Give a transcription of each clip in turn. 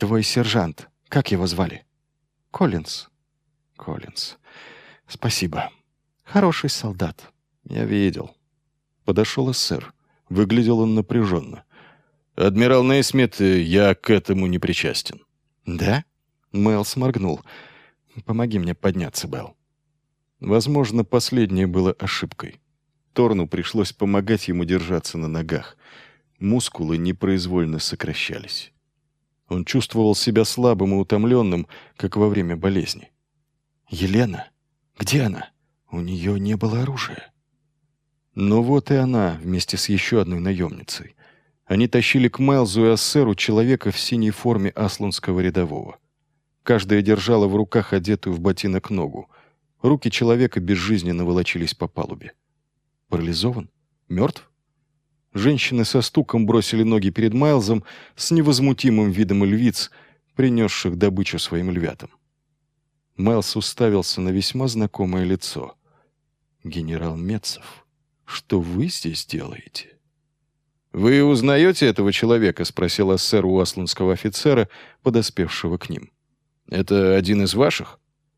Твой сержант, как его звали? Коллинз. Коллинз. Спасибо. Хороший солдат. Я видел. Подошел эсэр. Выглядел он напряженно. «Адмирал Нейсмит, я к этому не причастен». «Да?» Мэлс моргнул. «Помоги мне подняться, Белл». Возможно, последнее было ошибкой. Торну пришлось помогать ему держаться на ногах. Мускулы непроизвольно сокращались. Он чувствовал себя слабым и утомленным, как во время болезни. «Елена? Где она? У нее не было оружия». Но вот и она, вместе с еще одной наемницей. Они тащили к Майлзу и Ассеру человека в синей форме аслунского рядового. Каждая держала в руках одетую в ботинок ногу. Руки человека безжизненно волочились по палубе. Парализован? Мертв? Женщины со стуком бросили ноги перед Майлзом с невозмутимым видом львиц, принесших добычу своим львятам. Майлз уставился на весьма знакомое лицо. «Генерал Метцев, что вы здесь делаете?» «Вы узнаете этого человека?» — спросил Ассер у аслунского офицера, подоспевшего к ним. «Это один из ваших?»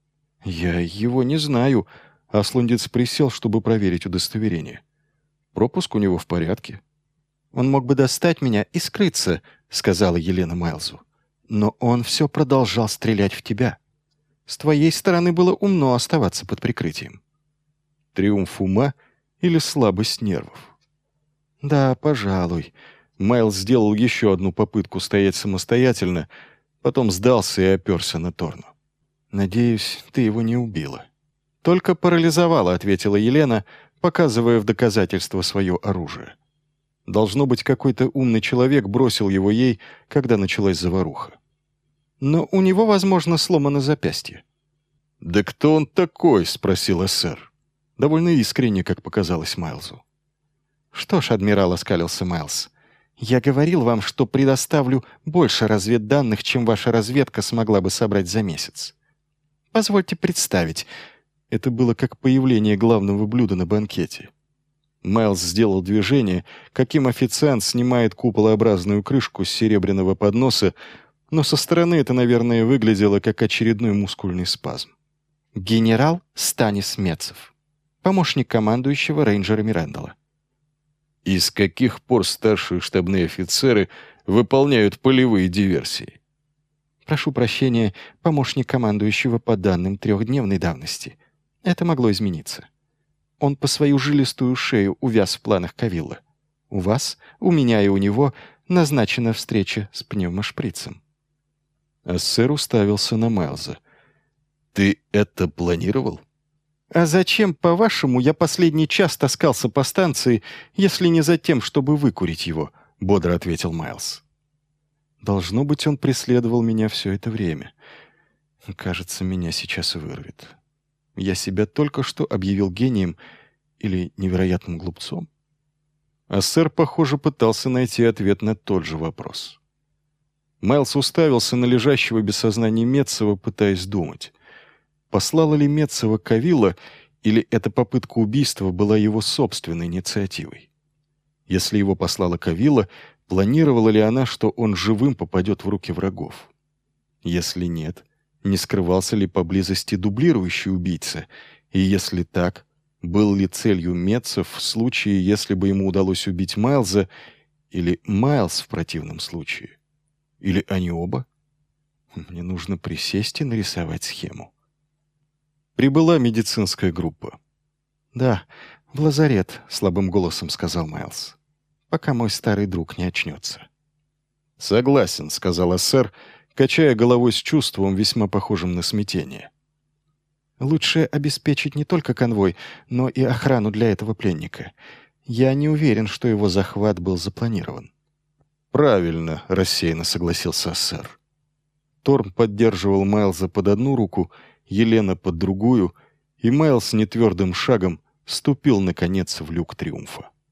«Я его не знаю». Аслундец присел, чтобы проверить удостоверение. «Пропуск у него в порядке». «Он мог бы достать меня и скрыться», — сказала Елена Майлзу. «Но он все продолжал стрелять в тебя. С твоей стороны было умно оставаться под прикрытием». Триумф ума или слабость нервов? «Да, пожалуй». Майлз сделал еще одну попытку стоять самостоятельно, потом сдался и оперся на Торну. «Надеюсь, ты его не убила». «Только парализовала», — ответила Елена, показывая в доказательство свое оружие. Должно быть, какой-то умный человек бросил его ей, когда началась заваруха. «Но у него, возможно, сломано запястье». «Да кто он такой?» — спросил эсэр. Довольно искренне, как показалось Майлзу. «Что ж, адмирал», — оскалился Майлз, — «я говорил вам, что предоставлю больше разведданных, чем ваша разведка смогла бы собрать за месяц. Позвольте представить». Это было как появление главного блюда на банкете. Майлз сделал движение, каким официант снимает куполообразную крышку с серебряного подноса, но со стороны это, наверное, выглядело как очередной мускульный спазм. «Генерал Станис Метцев, помощник командующего рейнджерами Рэндалла». «И с каких пор старшие штабные офицеры выполняют полевые диверсии?» «Прошу прощения, помощник командующего по данным 3-дневной давности. Это могло измениться. Он по свою жилистую шею увяз в планах Кавилла. У вас, у меня и у него назначена встреча с пневмошприцем». Ассер уставился на Майлза. «Ты это планировал?» «А зачем, по-вашему, я последний час таскался по станции, если не за тем, чтобы выкурить его?» — бодро ответил Майлз. «Должно быть, он преследовал меня все это время. Кажется, меня сейчас вырвет. Я себя только что объявил гением или невероятным глупцом?» Ассер, похоже, пытался найти ответ на тот же вопрос. Майлз уставился на лежащего без сознания Метцева, пытаясь думать. Послала ли Метцева Кавилла, или эта попытка убийства была его собственной инициативой? Если его послала Кавилла, планировала ли она, что он живым попадет в руки врагов? Если нет, не скрывался ли поблизости дублирующий убийца? И если так, был ли целью Метцев в случае, если бы ему удалось убить Майлза, или Майлз в противном случае? Или они оба? Мне нужно присесть и нарисовать схему. Прибыла медицинская группа. «Да, в лазарет», — слабым голосом сказал Майлз, «пока мой старый друг не очнется». «Согласен», — сказал эсэр, качая головой с чувством, весьма похожим на смятение. «Лучше обеспечить не только конвой, но и охрану для этого пленника. Я не уверен, что его захват был запланирован». «Правильно», — рассеянно согласился эсэр. Торн поддерживал Майлза под одну руку, Елена под другую, и Майлз нетвердым шагом ступил, наконец, в люк триумфа.